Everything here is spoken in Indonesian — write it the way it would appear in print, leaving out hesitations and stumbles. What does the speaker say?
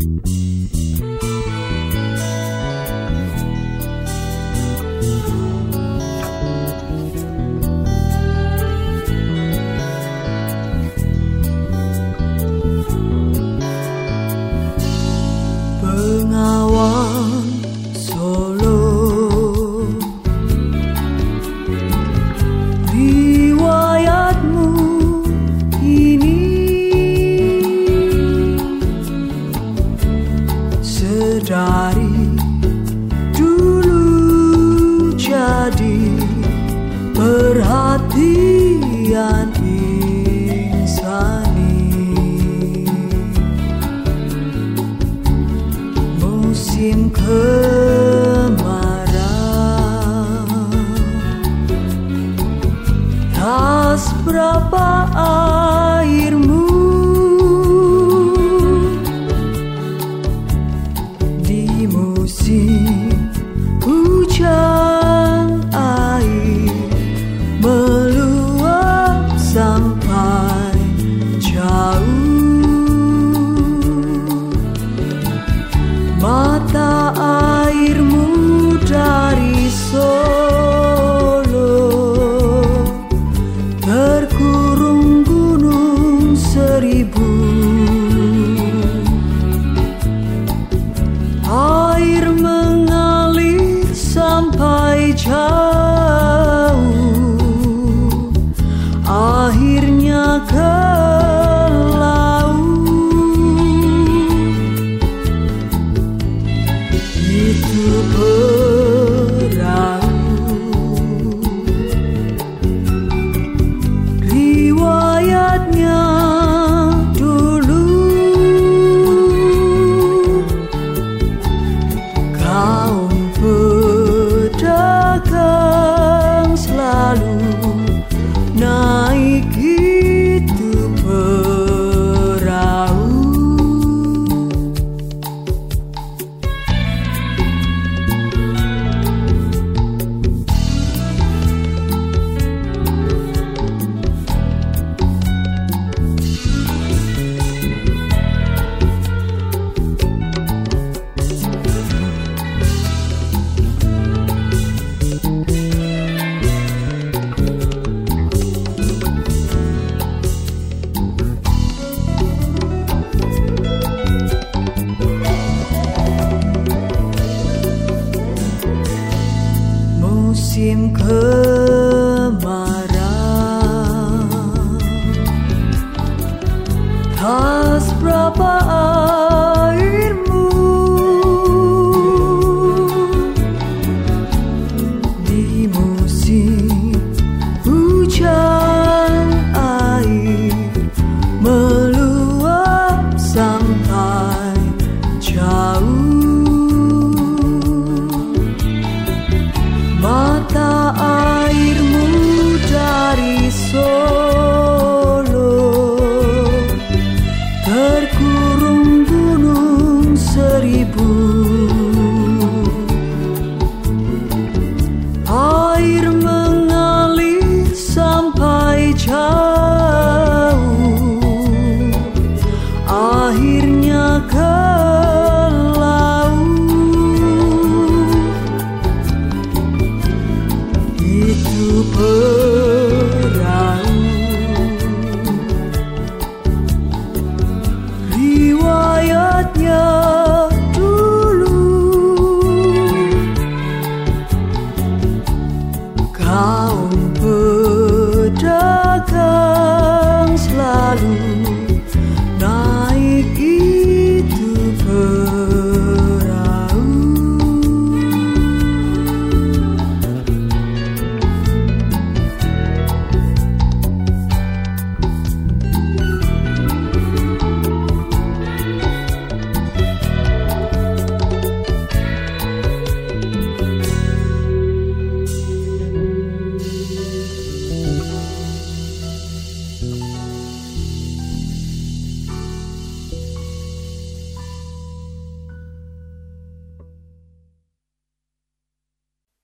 Bengawan Solo, riwayatmu ini sedari dulu jadi perhatian insani. Musim kemarau, tak seberapa airmu di musim hujan. Air meluap sampai jauh, mata airmu dari Solo terkurung gunung seribu. Air mengalir sampai jauh, akhirnya ke laut. Itu perahu, riwayatnya dulu. Kaum pedagang selalu naik itu perahu. Musim kemarau, tak seberapa airmu di musim hujan. Air meluap sampai jauh, mata airmu dari Solo terkurung gunung seribu. Air mengalir sampai jauh, akhirnya ke